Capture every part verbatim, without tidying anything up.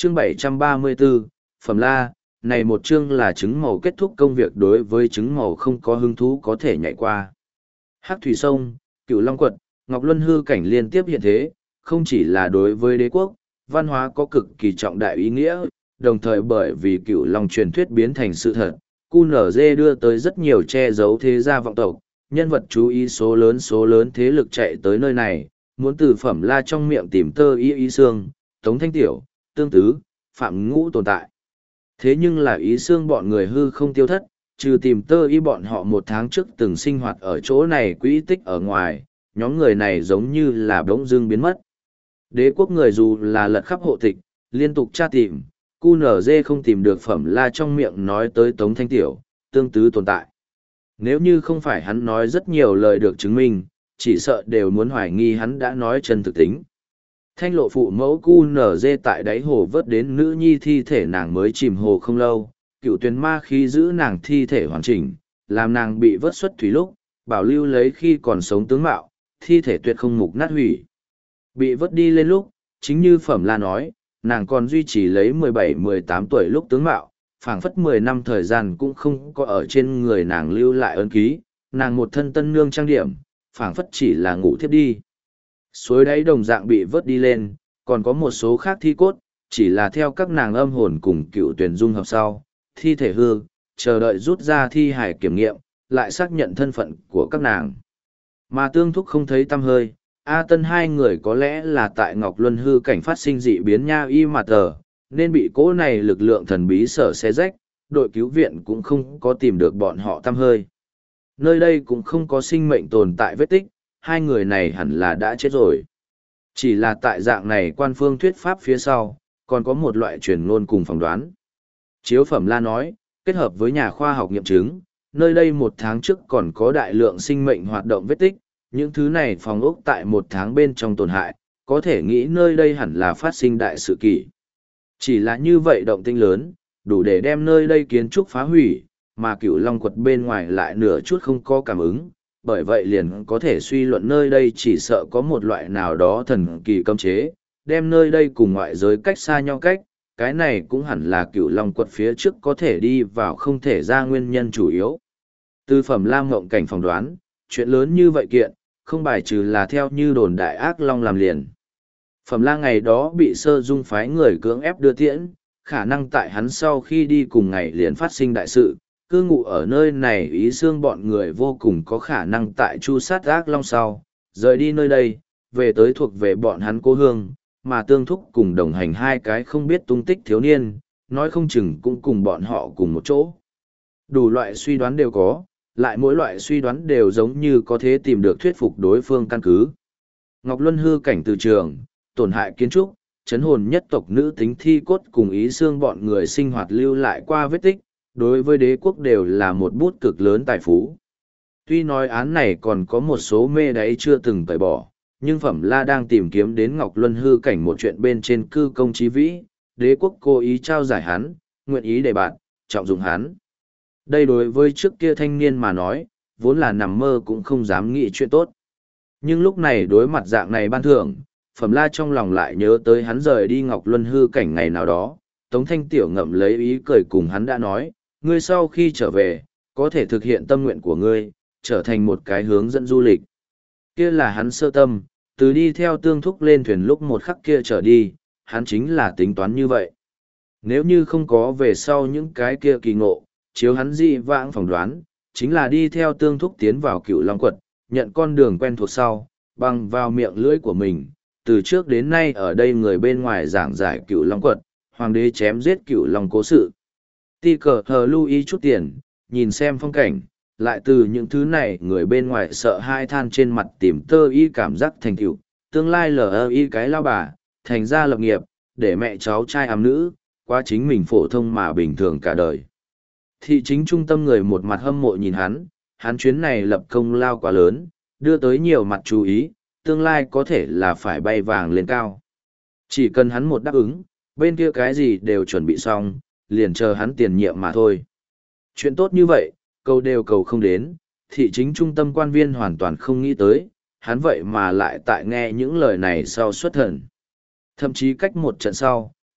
chương bảy trăm ba mươi bốn, Phẩm La, này một chương là chứng màu kết thúc công việc đối với chứng màu không có hứng thú có thể nhảy qua. Hắc Thủy Sông, Cửu Long Quật, Ngọc Luân hư cảnh liên tiếp hiện thế, không chỉ là đối với đế quốc, văn hóa có cực kỳ trọng đại ý nghĩa, đồng thời bởi vì Cửu Long truyền thuyết biến thành sự thật, quy en giê đưa tới rất nhiều che giấu thế gia vọng tộc, nhân vật chú ý số lớn số lớn thế lực chạy tới nơi này, muốn từ Phẩm La trong miệng tìm tơ y y xương, Tống Thanh Tiểu, Tương Tứ, Phạm Ngũ tồn tại. Thế nhưng là ý xương bọn người hư không tiêu thất, trừ tìm tơ y bọn họ một tháng trước từng sinh hoạt ở chỗ này quỹ tích ở ngoài, nhóm người này giống như là bỗng dưng biến mất. Đế quốc người dù là lật khắp hộ tịch, liên tục tra tìm, quy en giê không tìm được Phẩm La trong miệng nói tới Tống Thanh Tiểu, Tương Tứ tồn tại. Nếu như không phải hắn nói rất nhiều lời được chứng minh, chỉ sợ đều muốn hoài nghi hắn đã nói chân thực tính. Thanh lộ phụ mẫu quy en giê tại đáy hồ vớt đến nữ nhi thi thể nàng mới chìm hồ không lâu, cựu tuyển ma khí giữ nàng thi thể hoàn chỉnh, làm nàng bị vớt xuất thủy lúc, bảo lưu lấy khi còn sống tướng mạo, thi thể tuyệt không mục nát hủy. Bị vớt đi lên lúc, chính như Phẩm La nói, nàng còn duy trì lấy mười bảy mười tám tuổi lúc tướng mạo, phảng phất mười năm thời gian cũng không có ở trên người nàng lưu lại ấn ký, nàng một thân tân nương trang điểm, phảng phất chỉ là ngủ thiếp đi. Suối đáy đồng dạng bị vớt đi lên, còn có một số khác thi cốt, chỉ là theo các nàng âm hồn cùng cựu tuyển dung hợp sau, thi thể hư, chờ đợi rút ra thi hải kiểm nghiệm, lại xác nhận thân phận của các nàng. Mà Tương Thúc không thấy tăm hơi, A Tân hai người có lẽ là tại Ngọc Luân hư cảnh phát sinh dị biến nha y mà tờ, nên bị cỗ này lực lượng thần bí sở xé rách, đội cứu viện cũng không có tìm được bọn họ tăm hơi. Nơi đây cũng không có sinh mệnh tồn tại vết tích, hai người này hẳn là đã chết rồi. Chỉ là tại dạng này quan phương thuyết pháp phía sau, còn có một loại truyền ngôn cùng phỏng đoán. Chiếu Phẩm La nói, kết hợp với nhà khoa học nghiệm chứng, nơi đây một tháng trước còn có đại lượng sinh mệnh hoạt động vết tích, những thứ này phòng ốc tại một tháng bên trong tổn hại, có thể nghĩ nơi đây hẳn là phát sinh đại sự kỷ. Chỉ là như vậy động tinh lớn, đủ để đem nơi đây kiến trúc phá hủy, mà Cửu Long Quật bên ngoài lại nửa chút không có cảm ứng, bởi vậy liền có thể suy luận nơi đây chỉ sợ có một loại nào đó thần kỳ cấm chế, đem nơi đây cùng ngoại giới cách xa nhau cách, cái này cũng hẳn là Cửu Long Quật phía trước có thể đi vào không thể ra nguyên nhân chủ yếu. Từ Phẩm La ngộng cảnh phỏng đoán, chuyện lớn như vậy kiện, không bài trừ là theo như đồn đại ác long làm liền. Phẩm La ngày đó bị Sơ Dung phái người cưỡng ép đưa tiễn, khả năng tại hắn sau khi đi cùng ngày liền phát sinh đại sự, cư ngụ ở nơi này ý xương bọn người vô cùng có khả năng tại chu sát ác long sau, rời đi nơi đây, về tới thuộc về bọn hắn cố hương, mà Tương Thúc cùng đồng hành hai cái không biết tung tích thiếu niên, nói không chừng cũng cùng bọn họ cùng một chỗ. Đủ loại suy đoán đều có, lại mỗi loại suy đoán đều giống như có thể tìm được thuyết phục đối phương căn cứ. Ngọc Luân hư cảnh từ trường, tổn hại kiến trúc, chấn hồn nhất tộc nữ tính thi cốt cùng ý xương bọn người sinh hoạt lưu lại qua vết tích, đối với đế quốc đều là một bút cực lớn tài phú. Tuy nói án này còn có một số mê đáy chưa từng tẩy bỏ, nhưng Phẩm La đang tìm kiếm đến Ngọc Luân hư cảnh một chuyện bên trên cư công chí vĩ, đế quốc cố ý trao giải hắn, nguyện ý đề bạt, trọng dụng hắn. Đây đối với trước kia thanh niên mà nói, vốn là nằm mơ cũng không dám nghĩ chuyện tốt. Nhưng lúc này đối mặt dạng này ban thưởng, Phẩm La trong lòng lại nhớ tới hắn rời đi Ngọc Luân hư cảnh ngày nào đó, Tống Thanh Tiểu ngậm lấy ý cười cùng hắn đã nói, ngươi sau khi trở về, có thể thực hiện tâm nguyện của ngươi, trở thành một cái hướng dẫn du lịch. Kia là hắn sơ tâm, từ đi theo Tương Thúc lên thuyền lúc một khắc kia trở đi, hắn chính là tính toán như vậy. Nếu như không có về sau những cái kia kỳ ngộ, chiếu hắn dị vãng phỏng đoán, chính là đi theo Tương Thúc tiến vào Cửu Long Quật, nhận con đường quen thuộc sau, bằng vào miệng lưỡi của mình, từ trước đến nay ở đây người bên ngoài giảng giải Cửu Long Quật, hoàng đế chém giết Cửu Long cố sự. Ti cờ hờ lưu ý chút tiền, nhìn xem phong cảnh, lại từ những thứ này người bên ngoài sợ hai than trên mặt tìm tơ y cảm giác thành tựu, tương lai lờ y cái lao bà, thành ra lập nghiệp, để mẹ cháu trai ấm nữ, qua chính mình phổ thông mà bình thường cả đời. Thị chính trung tâm người một mặt hâm mộ nhìn hắn, hắn chuyến này lập công lao quá lớn, đưa tới nhiều mặt chú ý, tương lai có thể là phải bay vàng lên cao. Chỉ cần hắn một đáp ứng, bên kia cái gì đều chuẩn bị xong, liền chờ hắn tiền nhiệm mà thôi. Chuyện tốt như vậy, cầu đều cầu không đến, thị chính trung tâm quan viên hoàn toàn không nghĩ tới, hắn vậy mà lại tại nghe những lời này sau xuất thần. Thậm chí cách một trận sau,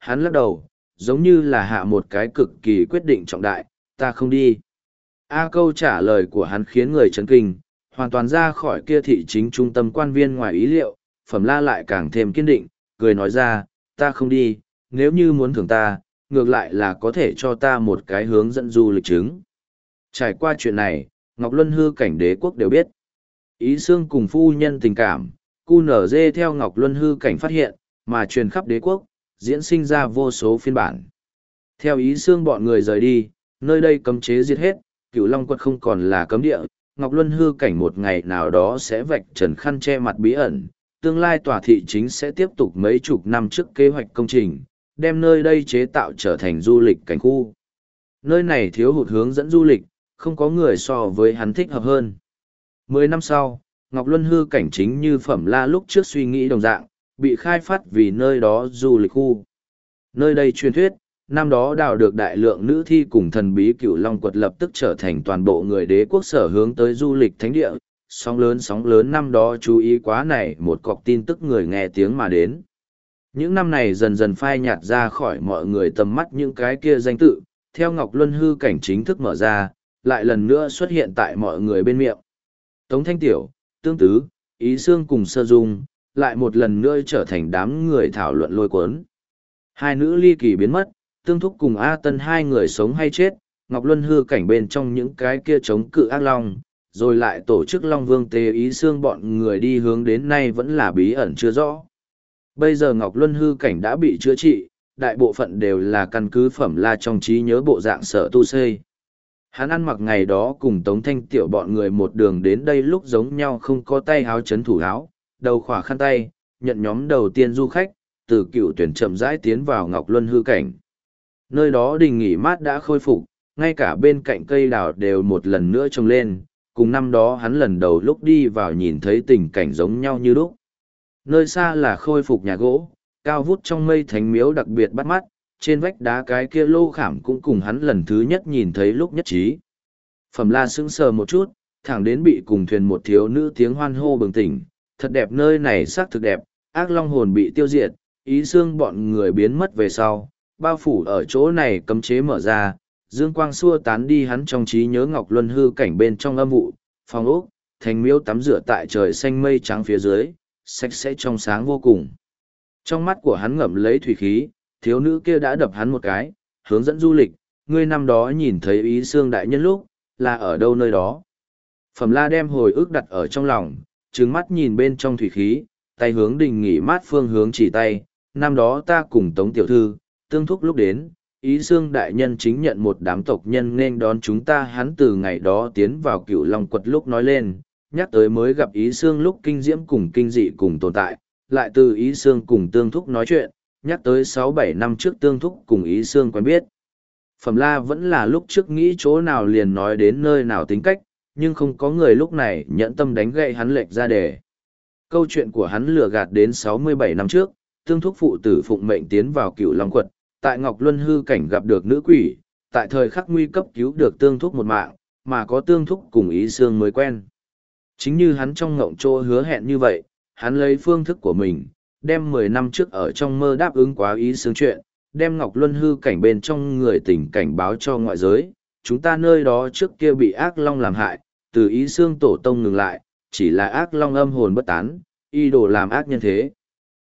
hắn lắc đầu, giống như là hạ một cái cực kỳ quyết định trọng đại, ta không đi. A câu trả lời của hắn khiến người chấn kinh, hoàn toàn ra khỏi kia thị chính trung tâm quan viên ngoài ý liệu, Phẩm La lại càng thêm kiên định, cười nói ra, ta không đi, nếu như muốn thưởng ta, ngược lại là có thể cho ta một cái hướng dẫn du lịch chứng. Trải qua chuyện này, Ngọc Luân Hư cảnh đế quốc đều biết. Ý xương cùng phu nhân tình cảm, cu nở dê theo Ngọc Luân Hư cảnh phát hiện, mà truyền khắp đế quốc, diễn sinh ra vô số phiên bản. Theo ý xương bọn người rời đi, nơi đây cấm chế diệt hết, Cửu Long quật không còn là cấm địa, Ngọc Luân Hư cảnh một ngày nào đó sẽ vạch trần khăn che mặt bí ẩn, tương lai tòa thị chính sẽ tiếp tục mấy chục năm trước kế hoạch công trình, đem nơi đây chế tạo trở thành du lịch cảnh khu. Nơi này thiếu hụt hướng dẫn du lịch, không có người so với hắn thích hợp hơn. Mười năm sau, Ngọc Luân Hư cảnh chính như Phẩm La lúc trước suy nghĩ đồng dạng, bị khai phát vì nơi đó du lịch khu. Nơi đây truyền thuyết, năm đó đào được đại lượng nữ thi cùng thần bí Cửu Long quật lập tức trở thành toàn bộ người đế quốc sở hướng tới du lịch thánh địa. Sóng lớn sóng lớn năm đó chú ý quá này một cọc tin tức người nghe tiếng mà đến. Những năm này dần dần phai nhạt ra khỏi mọi người tầm mắt những cái kia danh tự, theo Ngọc Luân Hư cảnh chính thức mở ra, lại lần nữa xuất hiện tại mọi người bên miệng. Tống Thanh Tiểu, Tương Tứ, Ý Xương cùng Sơ Dung, lại một lần nữa trở thành đám người thảo luận lôi cuốn. Hai nữ ly kỳ biến mất, Tương Thúc cùng A Tân hai người sống hay chết, Ngọc Luân Hư cảnh bên trong những cái kia chống cự ác long, rồi lại tổ chức Long Vương tế Ý Xương bọn người đi hướng đến nay vẫn là bí ẩn chưa rõ. Bây giờ Ngọc Luân Hư cảnh đã bị chữa trị, đại bộ phận đều là căn cứ Phẩm La trong trí nhớ bộ dạng sở tu xây. Hắn ăn mặc ngày đó cùng Tống Thanh Tiểu bọn người một đường đến đây lúc giống nhau không có tay háo chấn thủ áo, đầu khỏa khăn tay, nhận nhóm đầu tiên du khách, từ cựu tuyển chậm rãi tiến vào Ngọc Luân Hư cảnh. Nơi đó đình nghỉ mát đã khôi phục, ngay cả bên cạnh cây đào đều một lần nữa trồng lên, cùng năm đó hắn lần đầu lúc đi vào nhìn thấy tình cảnh giống nhau như lúc. Nơi xa là khôi phục nhà gỗ, cao vút trong mây thánh miếu đặc biệt bắt mắt, trên vách đá cái kia lô khảm cũng cùng hắn lần thứ nhất nhìn thấy lúc nhất trí. Phẩm La sững sờ một chút, thẳng đến bị cùng thuyền một thiếu nữ tiếng hoan hô bừng tỉnh, thật đẹp, nơi này xác thực đẹp, ác long hồn bị tiêu diệt, Ý Xương bọn người biến mất về sau, bao phủ ở chỗ này cấm chế mở ra, dương quang xua tán đi hắn trong trí nhớ Ngọc Luân Hư cảnh bên trong âm vụ, phòng ốc, thành miếu tắm rửa tại trời xanh mây trắng phía dưới, sạch sẽ trong sáng vô cùng. Trong mắt của hắn ngậm lấy thủy khí, thiếu nữ kia đã đập hắn một cái, hướng dẫn du lịch, ngươi năm đó nhìn thấy Ý Xương đại nhân lúc, là ở đâu nơi đó. Phẩm La đem hồi ức đặt ở trong lòng, trừng mắt nhìn bên trong thủy khí, tay hướng đình nghỉ mát phương hướng chỉ tay, năm đó ta cùng Tống Tiểu Thư, Tương Thúc lúc đến, Ý Xương đại nhân chính nhận một đám tộc nhân nên đón chúng ta, hắn từ ngày đó tiến vào Cửu Long quật lúc nói lên, nhắc tới mới gặp Ý Xương lúc kinh diễm cùng kinh dị cùng tồn tại, lại từ Ý Xương cùng Tương Thúc nói chuyện, nhắc tới sáu bảy năm trước Tương Thúc cùng Ý Xương quen biết. Phẩm La vẫn là lúc trước nghĩ chỗ nào liền nói đến nơi nào tính cách, nhưng không có người lúc này nhẫn tâm đánh gậy hắn lệch ra đề. Câu chuyện của hắn lừa gạt đến sáu mươi bảy năm trước, Tương Thúc phụ tử phụng mệnh tiến vào Cửu Long quật, tại Ngọc Luân Hư cảnh gặp được nữ quỷ, tại thời khắc nguy cấp cứu được Tương Thúc một mạng, mà có Tương Thúc cùng Ý Xương mới quen. Chính như hắn trong ngộng trô hứa hẹn như vậy, hắn lấy phương thức của mình, đem mười năm trước ở trong mơ đáp ứng quá Ý Xương chuyện, đem Ngọc Luân Hư cảnh bên trong người tình cảnh báo cho ngoại giới, chúng ta nơi đó trước kia bị ác long làm hại, từ Ý Xương tổ tông ngừng lại, chỉ là ác long âm hồn bất tán, y đồ làm ác nhân thế.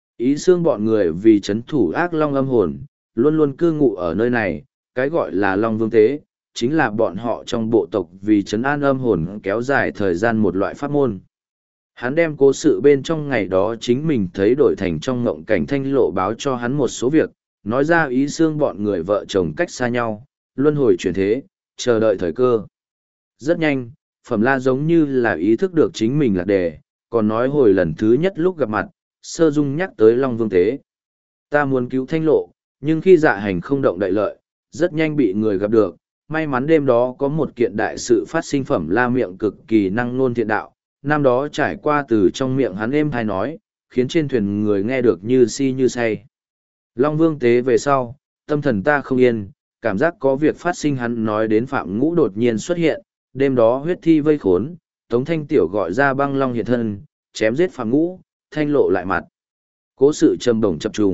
Ý Xương bọn người vì chấn thủ ác long âm hồn, luôn luôn cư ngụ ở nơi này, cái gọi là Long Vương Tế, chính là bọn họ trong bộ tộc vì trấn an âm hồn kéo dài thời gian một loại pháp môn. Hắn đem cố sự bên trong ngày đó chính mình thấy đổi thành trong ngộng cảnh thanh lộ báo cho hắn một số việc, nói ra Ý Xương bọn người vợ chồng cách xa nhau, luân hồi chuyển thế, chờ đợi thời cơ. Rất nhanh, Phẩm La giống như là ý thức được chính mình lạc đề, còn nói hồi lần thứ nhất lúc gặp mặt, Sơ Dung nhắc tới Long Vương Tế. Ta muốn cứu thanh lộ, nhưng khi dạ hành không động đậy lợi, rất nhanh bị người gặp được. May mắn đêm đó có một kiện đại sự phát sinh. Phẩm La miệng cực kỳ năng nôn thiện đạo, năm đó trải qua từ trong miệng hắn êm thai nói, khiến trên thuyền người nghe được như si như say. Long Vương Tế về sau, tâm thần ta không yên, cảm giác có việc phát sinh. Hắn nói đến Phạm Ngũ đột nhiên xuất hiện, đêm đó huyết thi vây khốn, Tống Thanh Tiểu gọi ra băng long hiện thân, chém giết Phạm Ngũ, thanh lộ lại mặt. Cố sự trầm bổng chập trùng,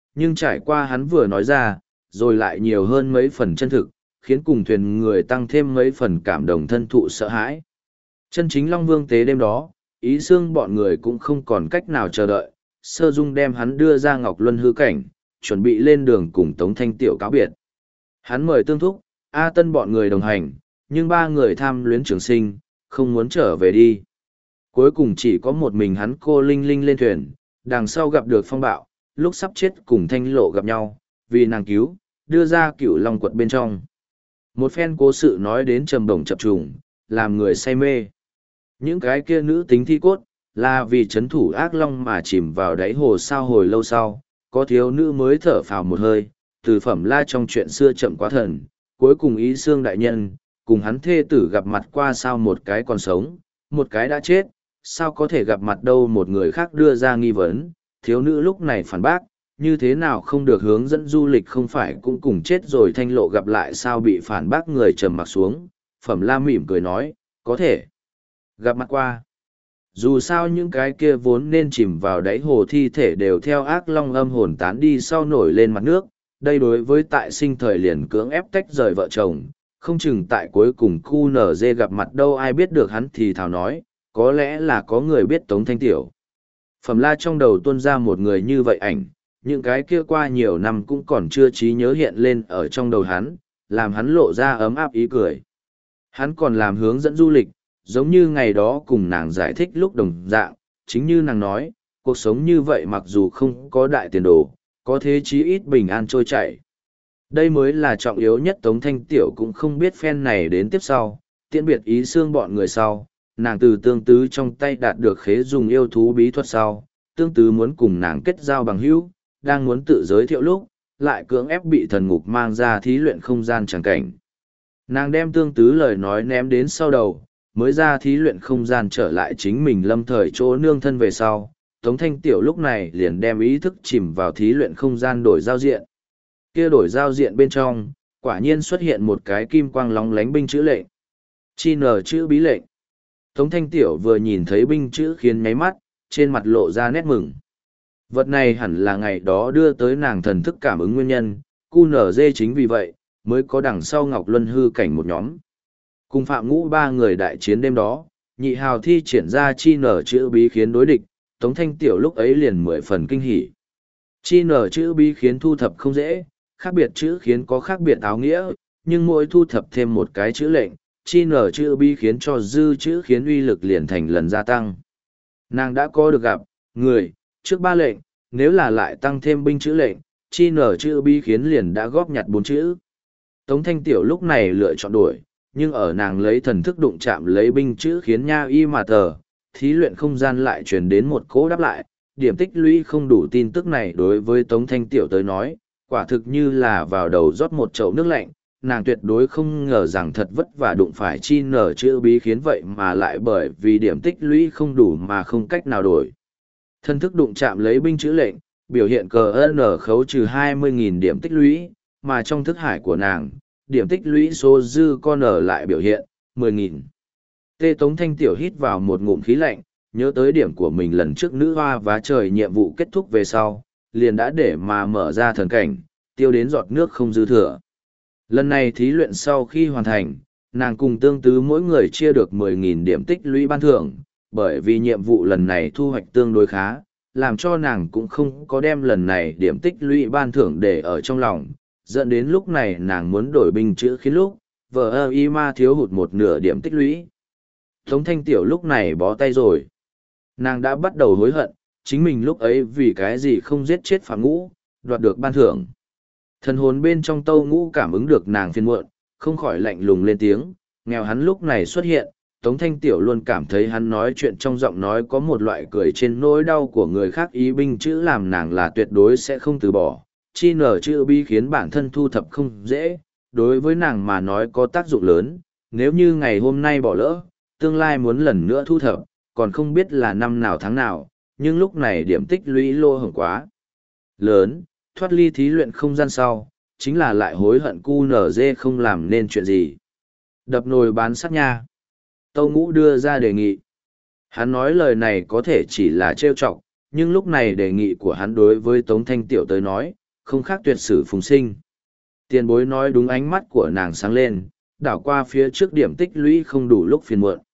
nhưng trải qua hắn vừa nói ra, rồi lại nhiều hơn mấy phần chân thực, khiến cùng thuyền người tăng thêm mấy phần cảm động thân thụ sợ hãi. Chân chính Long Vương tế đêm đó, Ý Xương bọn người cũng không còn cách nào chờ đợi, Sơ Dung đem hắn đưa ra Ngọc Luân hư cảnh, chuẩn bị lên đường cùng Tống Thanh Tiểu cáo biệt. Hắn mời Tương Thúc, A Tân bọn người đồng hành, nhưng ba người tham luyến trường sinh, không muốn trở về đi. Cuối cùng chỉ có một mình hắn cô Linh Linh lên thuyền, đằng sau gặp được phong bạo, lúc sắp chết cùng Thanh Lộ gặp nhau, vì nàng cứu, đưa ra Cửu Long quật bên trong. Một phen cố sự nói đến trầm đồng chập trùng, làm người say mê. Những cái kia nữ tính thi cốt, là vì chấn thủ ác long mà chìm vào đáy hồ sao hồi lâu sau, có thiếu nữ mới thở phào một hơi, từ Phẩm La trong chuyện xưa chậm quá thần, cuối cùng Ý Xương đại nhân, cùng hắn thê tử gặp mặt qua sao một cái còn sống, một cái đã chết, sao có thể gặp mặt đâu một người khác đưa ra nghi vấn, thiếu nữ lúc này phản bác, như thế nào không được hướng dẫn du lịch không phải cũng cùng chết rồi Thanh Lộ gặp lại sao bị phản bác người trầm mặc xuống, Phẩm La mỉm cười nói, có thể gặp mặt qua. Dù sao những cái kia vốn nên chìm vào đáy hồ thi thể đều theo ác long âm hồn tán đi sau nổi lên mặt nước, đây đối với tại sinh thời liền cưỡng ép tách rời vợ chồng, không chừng tại cuối cùng cu nở dê gặp mặt đâu ai biết được hắn thì thào nói, có lẽ là có người biết Tống Thanh Tiểu. Phẩm La trong đầu tuôn ra một người như vậy ảnh, những cái kia qua nhiều năm cũng còn chưa trí nhớ hiện lên ở trong đầu hắn, làm hắn lộ ra ấm áp ý cười. Hắn còn làm hướng dẫn du lịch, giống như ngày đó cùng nàng giải thích lúc đồng dạng, chính như nàng nói, cuộc sống như vậy mặc dù không có đại tiền đồ, có thế chí ít bình an trôi chảy. Đây mới là trọng yếu nhất. Tống Thanh Tiểu cũng không biết phen này đến tiếp sau, tiễn biệt Ý Xương bọn người sau, nàng từ Tương Tứ trong tay đạt được khế dùng yêu thú bí thuật sau, Tương Tứ muốn cùng nàng kết giao bằng hữu, đang muốn tự giới thiệu lúc, lại cưỡng ép bị thần ngục mang ra thí luyện không gian chẳng cảnh. Nàng đem Tương Tứ lời nói ném đến sau đầu, mới ra thí luyện không gian trở lại chính mình lâm thời chỗ nương thân về sau, Tống Thanh Tiểu lúc này liền đem ý thức chìm vào thí luyện không gian đổi giao diện. Kia đổi giao diện bên trong, quả nhiên xuất hiện một cái kim quang lóng lánh binh chữ lệnh. Chi nở chữ bí lệnh. Tống Thanh Tiểu vừa nhìn thấy binh chữ khiến nháy mắt, trên mặt lộ ra nét mừng. Vật này hẳn là ngày đó đưa tới nàng thần thức cảm ứng nguyên nhân, cu nở dê chính vì vậy, mới có đằng sau Ngọc Luân hư cảnh một nhóm. Cùng Phạm Ngũ ba người đại chiến đêm đó, nhị hào thi triển ra chi nở chữ bí khiến đối địch, Tống Thanh Tiểu lúc ấy liền mười phần kinh hỉ. Chi nở chữ bí khiến thu thập không dễ, khác biệt chữ khiến có khác biệt áo nghĩa, nhưng mỗi thu thập thêm một cái chữ lệnh, chi nở chữ bí khiến cho dư chữ khiến uy lực liền thành lần gia tăng. Nàng đã có được gặp, người, trước ba lệnh, nếu là lại tăng thêm binh chữ lệnh, chi nở chữ bí khiến liền đã góp nhặt bốn chữ. Tống Thanh Tiểu lúc này lựa chọn đổi, nhưng ở nàng lấy thần thức đụng chạm lấy binh chữ khiến nha y mà tờ, thí luyện không gian lại truyền đến một cỗ đáp lại, điểm tích lũy không đủ tin tức này đối với Tống Thanh Tiểu tới nói, quả thực như là vào đầu rót một chậu nước lạnh, nàng tuyệt đối không ngờ rằng thật vất vả đụng phải chi nở chữ bí khiến vậy mà lại bởi vì điểm tích lũy không đủ mà không cách nào đổi. Thần thức đụng chạm lấy binh chữ lệnh, biểu hiện cờ N khấu trừ hai mươi nghìn điểm tích lũy, mà trong thức hải của nàng, điểm tích lũy số dư con ở lại biểu hiện, mười nghìn. Tê Tống Thanh Tiểu hít vào một ngụm khí lạnh, nhớ tới điểm của mình lần trước nữ hoa vá trời nhiệm vụ kết thúc về sau, liền đã để mà mở ra thần cảnh, tiêu đến giọt nước không dư thừa. Lần này thí luyện sau khi hoàn thành, nàng cùng Tương Tứ mỗi người chia được mười nghìn điểm tích lũy ban thưởng, bởi vì nhiệm vụ lần này thu hoạch tương đối khá, làm cho nàng cũng không có đem lần này điểm tích lũy ban thưởng để ở trong lòng, dẫn đến lúc này nàng muốn đổi binh chữ khiến lúc, vợ ơ y ma thiếu hụt một nửa điểm tích lũy. Tống Thanh Tiểu lúc này bó tay rồi. Nàng đã bắt đầu hối hận, chính mình lúc ấy vì cái gì không giết chết Phạm Ngũ, đoạt được ban thưởng. Thần hồn bên trong Tâu Ngũ cảm ứng được nàng phiền muộn, không khỏi lạnh lùng lên tiếng, nghèo hắn lúc này xuất hiện, Tống Thanh Tiểu luôn cảm thấy hắn nói chuyện trong giọng nói có một loại cười trên nỗi đau của người khác ý binh chữ làm nàng là tuyệt đối sẽ không từ bỏ. Chi nở chữ bi khiến bản thân thu thập không dễ, đối với nàng mà nói có tác dụng lớn, nếu như ngày hôm nay bỏ lỡ, tương lai muốn lần nữa thu thập, còn không biết là năm nào tháng nào, nhưng lúc này điểm tích lũy lô hổng quá lớn, thoát ly thí luyện không gian sau, chính là lại hối hận cu nở dê không làm nên chuyện gì. Đập nồi bán sắt nha. Tâu Ngũ đưa ra đề nghị. Hắn nói lời này có thể chỉ là trêu chọc, nhưng lúc này đề nghị của hắn đối với Tống Thanh Tiểu tới nói, không khác tuyệt sử phùng sinh. Tiền bối nói đúng, ánh mắt của nàng sáng lên, đảo qua phía trước điểm tích lũy không đủ lúc phiền muộn.